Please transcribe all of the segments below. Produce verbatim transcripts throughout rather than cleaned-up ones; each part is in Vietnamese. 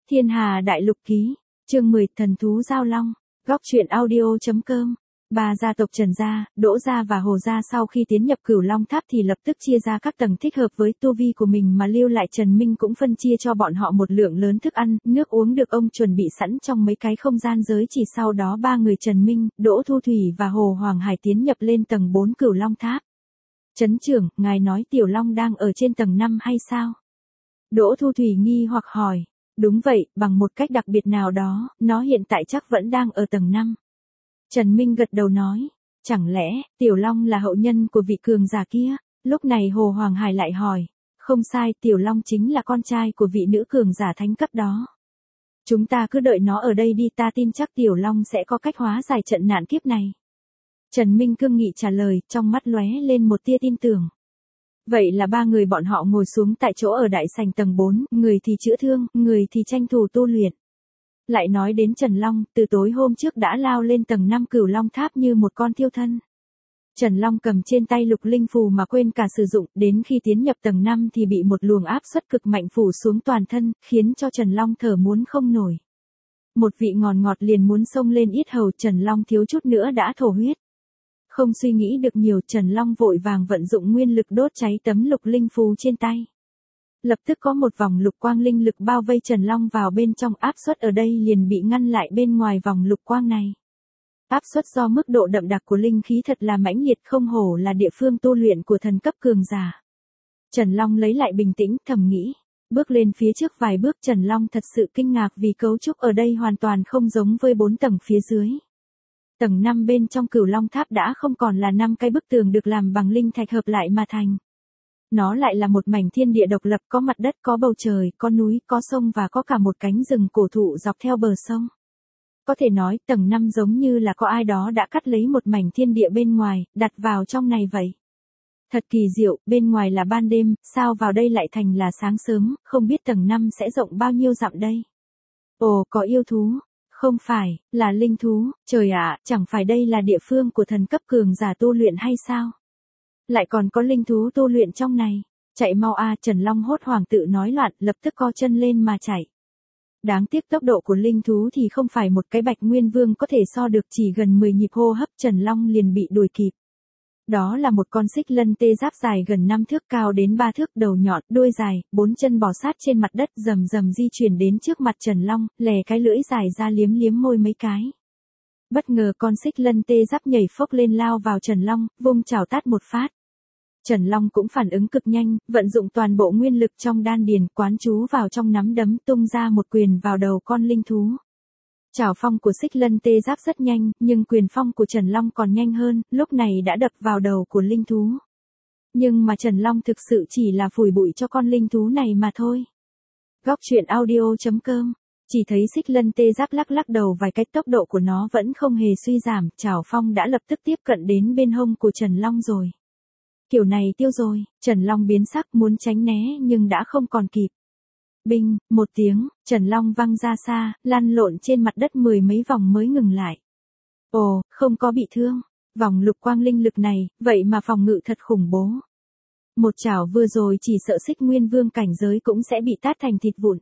Thiên Hà Đại Lục Ký, chương mười, Thần Thú Giao Long, Góc truyện audio.com. Ba gia tộc Trần gia, Đỗ gia và Hồ gia sau khi tiến nhập Cửu Long Tháp thì lập tức chia ra các tầng thích hợp với tu vi của mình mà lưu lại Trần Minh cũng phân chia cho bọn họ một lượng lớn thức ăn, nước uống được ông chuẩn bị sẵn trong mấy cái không gian giới chỉ. Sau đó ba người Trần Minh, Đỗ Thu Thủy và Hồ Hoàng Hải tiến nhập lên tầng bốn Cửu Long Tháp. Trấn trưởng, ngài nói Tiểu Long đang ở trên tầng năm hay sao? Đỗ Thu Thủy nghi hoặc hỏi. Đúng vậy, bằng một cách đặc biệt nào đó, nó hiện tại chắc vẫn đang ở tầng năm. Trần Minh gật đầu nói, chẳng lẽ, Tiểu Long là hậu nhân của vị cường giả kia? Lúc này Hồ Hoàng Hải lại hỏi, không sai, Tiểu Long chính là con trai của vị nữ cường giả thánh cấp đó. Chúng ta cứ đợi nó ở đây đi, ta tin chắc Tiểu Long sẽ có cách hóa giải trận nạn kiếp này. Trần Minh cương nghị trả lời, trong mắt lóe lên một tia tin tưởng. Vậy là ba người bọn họ ngồi xuống tại chỗ ở đại sảnh tầng bốn, người thì chữa thương, người thì tranh thủ tu luyện. Lại nói đến Trần Long, từ tối hôm trước đã lao lên tầng năm Cửu Long Tháp như một con thiêu thân. Trần Long cầm trên tay lục linh phù mà quên cả sử dụng, đến khi tiến nhập tầng năm thì bị một luồng áp suất cực mạnh phủ xuống toàn thân, khiến cho Trần Long thở muốn không nổi. Một vị ngọt ngọt liền muốn xông lên yết hầu, Trần Long thiếu chút nữa đã thổ huyết. Không suy nghĩ được nhiều, Trần Long vội vàng vận dụng nguyên lực đốt cháy tấm lục linh phù trên tay. Lập tức có một vòng lục quang linh lực bao vây Trần Long vào bên trong, áp suất ở đây liền bị ngăn lại bên ngoài vòng lục quang này. Áp suất do mức độ đậm đặc của linh khí thật là mãnh liệt, không hổ là địa phương tu luyện của thần cấp cường giả. Trần Long lấy lại bình tĩnh, thầm nghĩ. Bước lên phía trước vài bước, Trần Long thật sự kinh ngạc vì cấu trúc ở đây hoàn toàn không giống với bốn tầng phía dưới. Tầng năm bên trong Cửu Long Tháp đã không còn là năm cái bức tường được làm bằng linh thạch hợp lại mà thành. Nó lại là một mảnh thiên địa độc lập, có mặt đất, có bầu trời, có núi, có sông và có cả một cánh rừng cổ thụ dọc theo bờ sông. Có thể nói tầng năm giống như là có ai đó đã cắt lấy một mảnh thiên địa bên ngoài, đặt vào trong này vậy. Thật kỳ diệu, bên ngoài là ban đêm, sao vào đây lại thành là sáng sớm, không biết tầng năm sẽ rộng bao nhiêu dặm đây. Ồ, có yêu thú. Không phải, là linh thú, trời ạ, chẳng phải đây là địa phương của thần cấp cường giả tu luyện hay sao? Lại còn có linh thú tu luyện trong này. Chạy mau a, Trần Long hốt hoảng tự nói loạn, lập tức co chân lên mà chạy. Đáng tiếc tốc độ của linh thú thì không phải một cái Bạch Nguyên Vương có thể so được, chỉ gần mười nhịp hô hấp Trần Long liền bị đuổi kịp. Đó là một con xích lân tê giáp dài gần năm thước, cao đến ba thước, đầu nhọn, đuôi dài, bốn chân bò sát trên mặt đất, rầm rầm di chuyển đến trước mặt Trần Long, lè cái lưỡi dài ra liếm liếm môi mấy cái. Bất ngờ con xích lân tê giáp nhảy phốc lên lao vào Trần Long, vung chảo tát một phát. Trần Long cũng phản ứng cực nhanh, vận dụng toàn bộ nguyên lực trong đan điền, quán chú vào trong nắm đấm, tung ra một quyền vào đầu con linh thú. Chảo phong của xích lân tê giáp rất nhanh, nhưng quyền phong của Trần Long còn nhanh hơn, lúc này đã đập vào đầu của linh thú. Nhưng mà Trần Long thực sự chỉ là phủi bụi cho con linh thú này mà thôi. Góc truyện audio.com. Chỉ thấy xích lân tê giáp lắc lắc đầu vài cái, tốc độ của nó vẫn không hề suy giảm, chảo phong đã lập tức tiếp cận đến bên hông của Trần Long rồi. Kiểu này tiêu rồi, Trần Long biến sắc muốn tránh né nhưng đã không còn kịp. Binh, một tiếng, Trần Long văng ra xa, lăn lộn trên mặt đất mười mấy vòng mới ngừng lại. Ồ, không có bị thương. Vòng lục quang linh lực này, vậy mà phòng ngự thật khủng bố. Một chảo vừa rồi chỉ sợ xích nguyên vương cảnh giới cũng sẽ bị tát thành thịt vụn.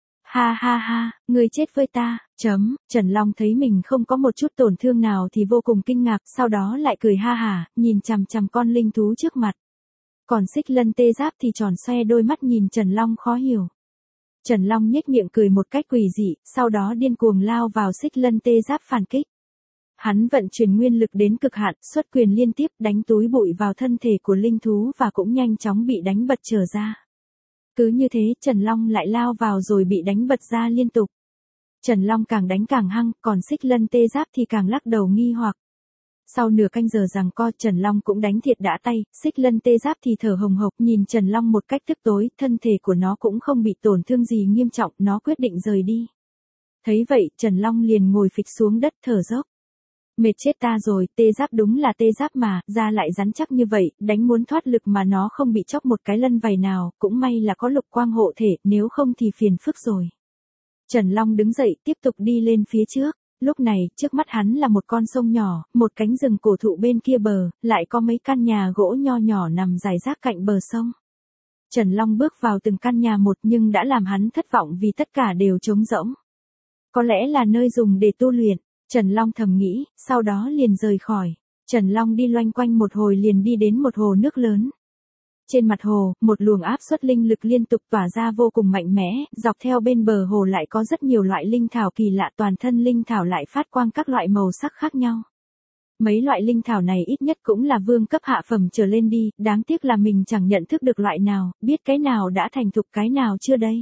Ha ha ha, ngươi chết với ta, chấm, Trần Long thấy mình không có một chút tổn thương nào thì vô cùng kinh ngạc, sau đó lại cười ha hả, nhìn chằm chằm con linh thú trước mặt. Còn xích lân tê giáp thì tròn xoe đôi mắt nhìn Trần Long khó hiểu. Trần Long nhếch miệng cười một cách quỷ dị, sau đó điên cuồng lao vào xích lân tê giáp phản kích. Hắn vận chuyển nguyên lực đến cực hạn, xuất quyền liên tiếp đánh túi bụi vào thân thể của linh thú và cũng nhanh chóng bị đánh bật trở ra. Cứ như thế Trần Long lại lao vào rồi bị đánh bật ra liên tục. Trần Long càng đánh càng hăng, còn xích lân tê giáp thì càng lắc đầu nghi hoặc. Sau nửa canh giờ giằng co, Trần Long cũng đánh thiệt đã tay, xích lân tê giáp thì thở hồng hộc nhìn Trần Long một cách tức tối, thân thể của nó cũng không bị tổn thương gì nghiêm trọng, nó quyết định rời đi. Thấy vậy, Trần Long liền ngồi phịch xuống đất thở dốc. Mệt chết ta rồi, tê giáp đúng là tê giáp mà, da lại rắn chắc như vậy, đánh muốn thoát lực mà nó không bị chóc một cái lân vầy nào, cũng may là có lục quang hộ thể, nếu không thì phiền phức rồi. Trần Long đứng dậy, tiếp tục đi lên phía trước. Lúc này, trước mắt hắn là một con sông nhỏ, một cánh rừng cổ thụ bên kia bờ, lại có mấy căn nhà gỗ nho nhỏ nằm rải rác cạnh bờ sông. Trần Long bước vào từng căn nhà một nhưng đã làm hắn thất vọng vì tất cả đều trống rỗng. Có lẽ là nơi dùng để tu luyện, Trần Long thầm nghĩ, sau đó liền rời khỏi. Trần Long đi loanh quanh một hồi liền đi đến một hồ nước lớn. Trên mặt hồ, một luồng áp suất linh lực liên tục tỏa ra vô cùng mạnh mẽ, dọc theo bên bờ hồ lại có rất nhiều loại linh thảo kỳ lạ, toàn thân linh thảo lại phát quang các loại màu sắc khác nhau. Mấy loại linh thảo này ít nhất cũng là vương cấp hạ phẩm trở lên đi, đáng tiếc là mình chẳng nhận thức được loại nào, biết cái nào đã thành thục cái nào chưa đây.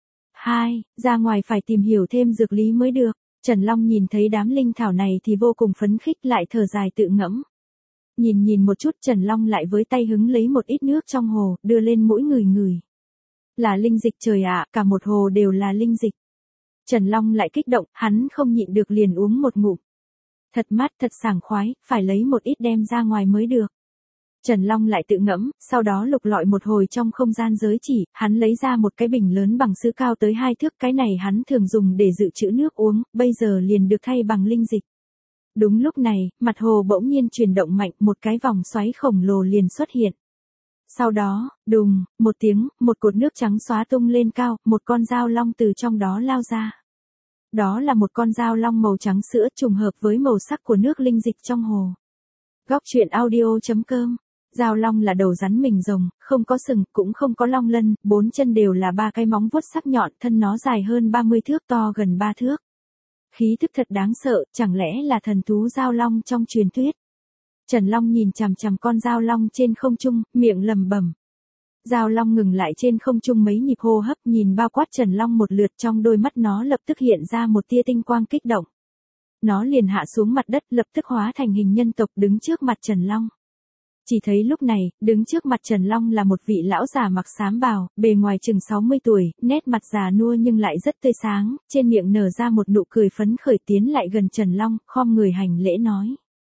Hai, ra ngoài phải tìm hiểu thêm dược lý mới được. Trần Long nhìn thấy đám linh thảo này thì vô cùng phấn khích, lại thở dài tự ngẫm. Nhìn nhìn một chút, Trần Long lại với tay hứng lấy một ít nước trong hồ, đưa lên mũi người người. Là linh dịch trời ạ, cả một hồ đều là linh dịch. Trần Long lại kích động, hắn không nhịn được liền uống một ngụm. Thật mát, thật sảng khoái, phải lấy một ít đem ra ngoài mới được. Trần Long lại tự ngẫm, sau đó lục lọi một hồi trong không gian giới chỉ, hắn lấy ra một cái bình lớn bằng sứ cao tới hai thước, cái này hắn thường dùng để dự trữ nước uống, bây giờ liền được thay bằng linh dịch. Đúng lúc này, mặt hồ bỗng nhiên chuyển động mạnh, một cái vòng xoáy khổng lồ liền xuất hiện. Sau đó, đùng, một tiếng, một cột nước trắng xóa tung lên cao, một con dao long từ trong đó lao ra. Đó là một con dao long màu trắng sữa trùng hợp với màu sắc của nước linh dịch trong hồ. Góc truyện audio chấm com. Dao long là đầu rắn mình rồng, không có sừng, cũng không có long lân, bốn chân đều là ba cái móng vuốt sắc nhọn, thân nó dài hơn ba mươi thước, to gần ba thước. Khí thức thật đáng sợ, chẳng lẽ là thần thú dao long trong truyền thuyết. Trần Long nhìn chằm chằm con dao long trên không trung, miệng lẩm bẩm. Dao long ngừng lại trên không trung mấy nhịp hô hấp, nhìn bao quát Trần Long một lượt, trong đôi mắt nó lập tức hiện ra một tia tinh quang kích động. Nó liền hạ xuống mặt đất, lập tức hóa thành hình nhân tộc đứng trước mặt Trần Long. Chỉ thấy lúc này, đứng trước mặt Trần Long là một vị lão già mặc xám bào, bề ngoài chừng sáu mươi tuổi, nét mặt già nua nhưng lại rất tươi sáng, trên miệng nở ra một nụ cười phấn khởi, tiến lại gần Trần Long, khom người hành lễ nói.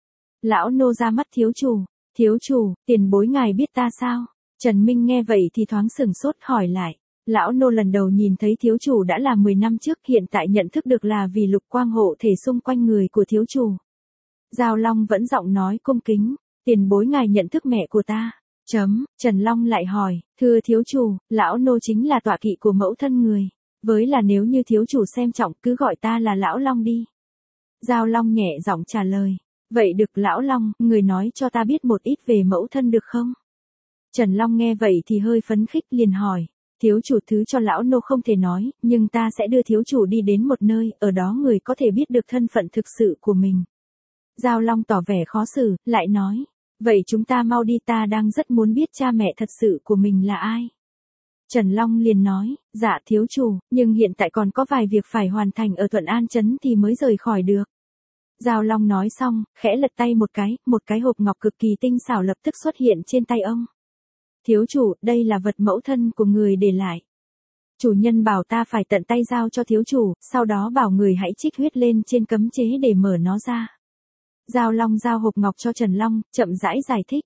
Lão nô ra mắt thiếu chủ, thiếu chủ, tiền bối ngài biết ta sao? Trần Minh nghe vậy thì thoáng sửng sốt hỏi lại. Lão nô lần đầu nhìn thấy thiếu chủ đã là mười năm trước, hiện tại nhận thức được là vì lục quang hộ thể xung quanh người của thiếu chủ. Giao Long vẫn giọng nói cung kính. Tiền bối ngài nhận thức mẹ của ta. Chấm, Trần Long lại hỏi, thưa thiếu chủ, lão nô chính là tọa kỵ của mẫu thân người. Với là nếu như thiếu chủ xem trọng cứ gọi ta là lão Long đi. Giao Long nhẹ giọng trả lời. Vậy được lão Long, người nói cho ta biết một ít về mẫu thân được không? Trần Long nghe vậy thì hơi phấn khích liền hỏi. Thiếu chủ thứ cho lão nô không thể nói, nhưng ta sẽ đưa thiếu chủ đi đến một nơi, ở đó người có thể biết được thân phận thực sự của mình. Giao Long tỏ vẻ khó xử, lại nói. Vậy chúng ta mau đi, ta đang rất muốn biết cha mẹ thật sự của mình là ai. Trần Long liền nói, dạ thiếu chủ, nhưng hiện tại còn có vài việc phải hoàn thành ở Thuận An Trấn thì mới rời khỏi được. Giao Long nói xong, khẽ lật tay một cái, một cái hộp ngọc cực kỳ tinh xảo lập tức xuất hiện trên tay ông. Thiếu chủ, đây là vật mẫu thân của người để lại. Chủ nhân bảo ta phải tận tay giao cho thiếu chủ, sau đó bảo người hãy trích huyết lên trên cấm chế để mở nó ra. Giao Long giao hộp ngọc cho Trần Long, chậm rãi giải thích.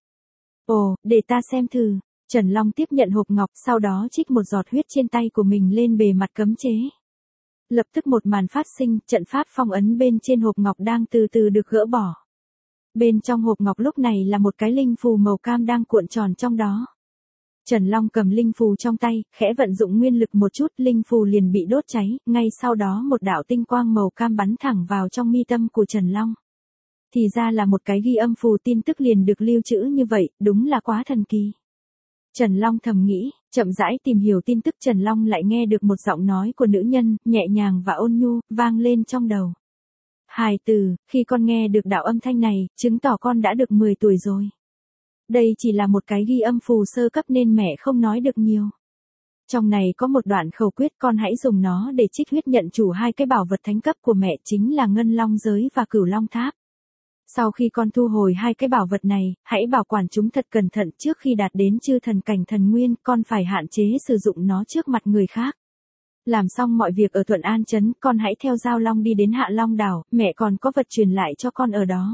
Ồ, để ta xem thử. Trần Long tiếp nhận hộp ngọc, sau đó trích một giọt huyết trên tay của mình lên bề mặt cấm chế. Lập tức một màn phát sinh, trận pháp phong ấn bên trên hộp ngọc đang từ từ được gỡ bỏ. Bên trong hộp ngọc lúc này là một cái linh phù màu cam đang cuộn tròn trong đó. Trần Long cầm linh phù trong tay, khẽ vận dụng nguyên lực một chút, linh phù liền bị đốt cháy, ngay sau đó một đạo tinh quang màu cam bắn thẳng vào trong mi tâm của Trần Long. Thì ra là một cái ghi âm phù, tin tức liền được lưu trữ như vậy, đúng là quá thần kỳ. Trần Long thầm nghĩ, chậm rãi tìm hiểu tin tức, Trần Long lại nghe được một giọng nói của nữ nhân, nhẹ nhàng và ôn nhu, vang lên trong đầu. Hài tử, khi con nghe được đạo âm thanh này, chứng tỏ con đã được mười tuổi rồi. Đây chỉ là một cái ghi âm phù sơ cấp nên mẹ không nói được nhiều. Trong này có một đoạn khẩu quyết, con hãy dùng nó để trích huyết nhận chủ hai cái bảo vật thánh cấp của mẹ, chính là Ngân Long Giới và Cửu Long Tháp. Sau khi con thu hồi hai cái bảo vật này, hãy bảo quản chúng thật cẩn thận, trước khi đạt đến chư thần cảnh thần nguyên, con phải hạn chế sử dụng nó trước mặt người khác. Làm xong mọi việc ở Thuận An Trấn, con hãy theo Giao Long đi đến Hạ Long đảo, mẹ còn có vật truyền lại cho con ở đó.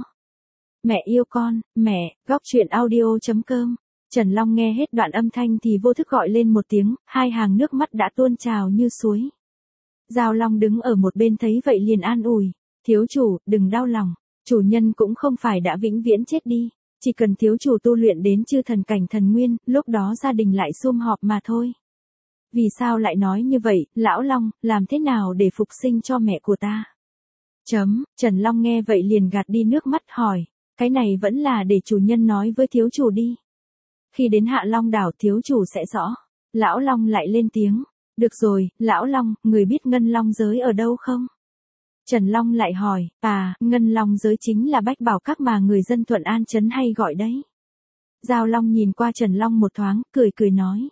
Mẹ yêu con, mẹ. Góc truyện audio chấm com. Trần Long nghe hết đoạn âm thanh thì vô thức gọi lên một tiếng, hai hàng nước mắt đã tuôn trào như suối. Giao Long đứng ở một bên thấy vậy liền an ủi. Thiếu chủ, đừng đau lòng. Chủ nhân cũng không phải đã vĩnh viễn chết đi. Chỉ cần thiếu chủ tu luyện đến chư thần cảnh thần nguyên, lúc đó gia đình lại sum họp mà thôi. Vì sao lại nói như vậy, Lão Long, làm thế nào để phục sinh cho mẹ của ta? Chấm, Trần Long nghe vậy liền gạt đi nước mắt hỏi, cái này vẫn là để chủ nhân nói với thiếu chủ đi. Khi đến Hạ Long đảo thiếu chủ sẽ rõ. Lão Long lại lên tiếng, được rồi, Lão Long, người biết Ngân Long giới ở đâu không? Trần Long lại hỏi, à, Ngân Long giới chính là bách bảo các mà người dân Thuận An Trấn hay gọi đấy. Giao Long nhìn qua Trần Long một thoáng, cười cười nói.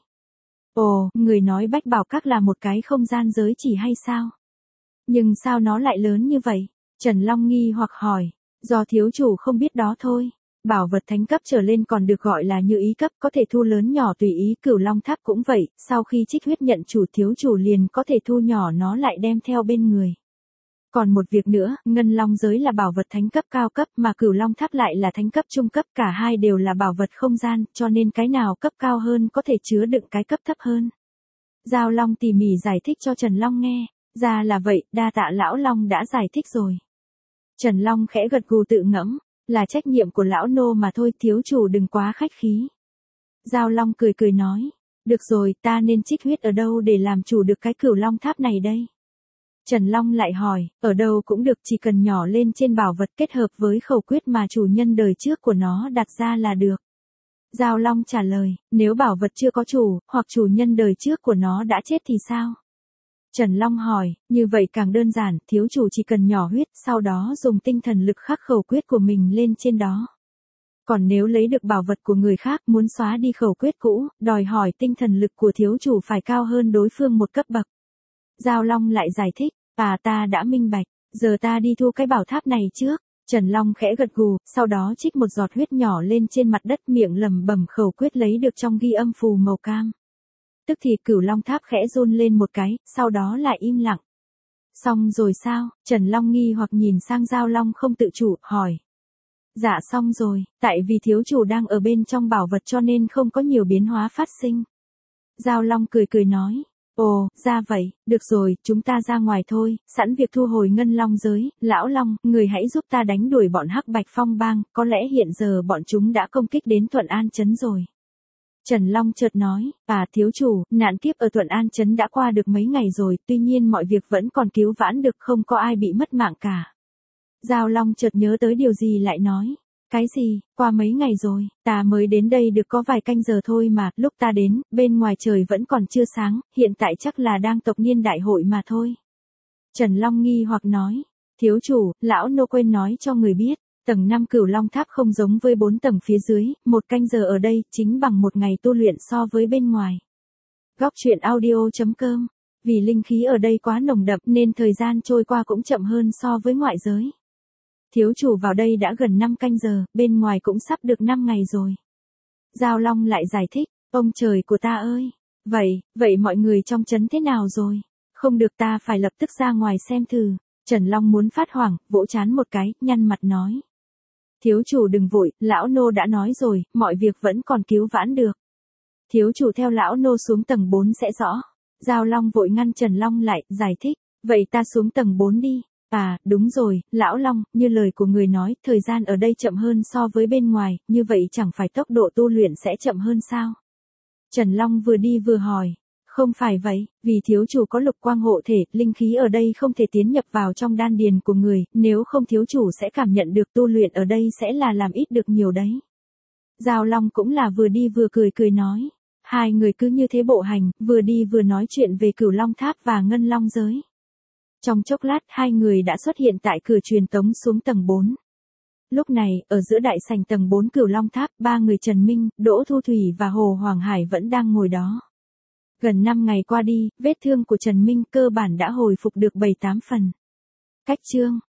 Ồ, người nói bách bảo các là một cái không gian giới chỉ hay sao? Nhưng sao nó lại lớn như vậy? Trần Long nghi hoặc hỏi, do thiếu chủ không biết đó thôi. Bảo vật thánh cấp trở lên còn được gọi là như ý cấp, có thể thu lớn nhỏ tùy ý. Cửu Long Tháp cũng vậy, sau khi trích huyết nhận chủ thiếu chủ liền có thể thu nhỏ nó lại đem theo bên người. Còn một việc nữa, Ngân Long giới là bảo vật thánh cấp cao cấp mà Cửu Long Tháp lại là thánh cấp trung cấp, cả hai đều là bảo vật không gian, cho nên cái nào cấp cao hơn có thể chứa đựng cái cấp thấp hơn. Giao Long tỉ mỉ giải thích cho Trần Long nghe, ra là vậy, đa tạ Lão Long đã giải thích rồi. Trần Long khẽ gật gù tự ngẫm, là trách nhiệm của lão nô mà thôi, thiếu chủ đừng quá khách khí. Giao Long cười cười nói, được rồi, ta nên trích huyết ở đâu để làm chủ được cái Cửu Long Tháp này đây? Trần Long lại hỏi, ở đâu cũng được, chỉ cần nhỏ lên trên bảo vật kết hợp với khẩu quyết mà chủ nhân đời trước của nó đặt ra là được. Giao Long trả lời, nếu bảo vật chưa có chủ, hoặc chủ nhân đời trước của nó đã chết thì sao? Trần Long hỏi, như vậy càng đơn giản, thiếu chủ chỉ cần nhỏ huyết, sau đó dùng tinh thần lực khắc khẩu quyết của mình lên trên đó. Còn nếu lấy được bảo vật của người khác muốn xóa đi khẩu quyết cũ, đòi hỏi tinh thần lực của thiếu chủ phải cao hơn đối phương một cấp bậc. Giao Long lại giải thích, à ta đã minh bạch, giờ ta đi thu cái bảo tháp này trước. Trần Long khẽ gật gù, sau đó trích một giọt huyết nhỏ lên trên mặt đất, miệng lẩm bẩm khẩu quyết lấy được trong ghi âm phù màu cam. Tức thì Cửu Long Tháp khẽ run lên một cái, sau đó lại im lặng. Xong rồi sao? Trần Long nghi hoặc nhìn sang Giao Long không tự chủ, hỏi. Dạ xong rồi, tại vì thiếu chủ đang ở bên trong bảo vật cho nên không có nhiều biến hóa phát sinh. Giao Long cười cười nói. Ồ, ra vậy, được rồi, chúng ta ra ngoài thôi, sẵn việc thu hồi Ngân Long giới. Lão Long, người hãy giúp ta đánh đuổi bọn Hắc Bạch Phong bang, có lẽ hiện giờ bọn chúng đã công kích đến Thuận An Trấn rồi. Trần Long chợt nói, à thiếu chủ, nạn kiếp ở Thuận An Trấn đã qua được mấy ngày rồi, tuy nhiên mọi việc vẫn còn cứu vãn được, không có ai bị mất mạng cả. Giao Long chợt nhớ tới điều gì lại nói, cái gì, qua mấy ngày rồi, ta mới đến đây được có vài canh giờ thôi mà, lúc ta đến, bên ngoài trời vẫn còn chưa sáng, hiện tại chắc là đang tộc niên đại hội mà thôi. Trần Long nghi hoặc nói, thiếu chủ, lão nô quên nói cho người biết. Tầng năm Cửu Long Tháp không giống với bốn tầng phía dưới, một canh giờ ở đây chính bằng một ngày tu luyện so với bên ngoài. Góc truyện audio chấm com. Vì linh khí ở đây quá nồng đậm nên thời gian trôi qua cũng chậm hơn so với ngoại giới. Thiếu chủ vào đây đã gần năm canh giờ, bên ngoài cũng sắp được năm ngày rồi. Giao Long lại giải thích, ông trời của ta ơi. Vậy, vậy mọi người trong trấn thế nào rồi? Không được, ta phải lập tức ra ngoài xem thử. Trần Long muốn phát hoảng, vỗ trán một cái, nhăn mặt nói. Thiếu chủ đừng vội, lão nô đã nói rồi, mọi việc vẫn còn cứu vãn được. Thiếu chủ theo lão nô xuống tầng bốn sẽ rõ. Giao Long vội ngăn Trần Long lại, giải thích, vậy ta xuống tầng bốn đi. À, đúng rồi, lão Long, như lời của người nói, thời gian ở đây chậm hơn so với bên ngoài, như vậy chẳng phải tốc độ tu luyện sẽ chậm hơn sao? Trần Long vừa đi vừa hỏi. Không phải vậy, vì thiếu chủ có lục quang hộ thể, linh khí ở đây không thể tiến nhập vào trong đan điền của người, nếu không thiếu chủ sẽ cảm nhận được tu luyện ở đây sẽ là làm ít được nhiều đấy. Giao Long cũng là vừa đi vừa cười cười nói. Hai người cứ như thế bộ hành, vừa đi vừa nói chuyện về Cửu Long Tháp và Ngân Long giới. Trong chốc lát, hai người đã xuất hiện tại cửa truyền tống xuống tầng bốn. Lúc này, ở giữa đại sảnh tầng bốn Cửu Long Tháp, ba người Trần Minh, Đỗ Thu Thủy và Hồ Hoàng Hải vẫn đang ngồi đó. Gần năm ngày qua đi, vết thương của Trần Minh cơ bản đã hồi phục được bảy tám phần. Cách chương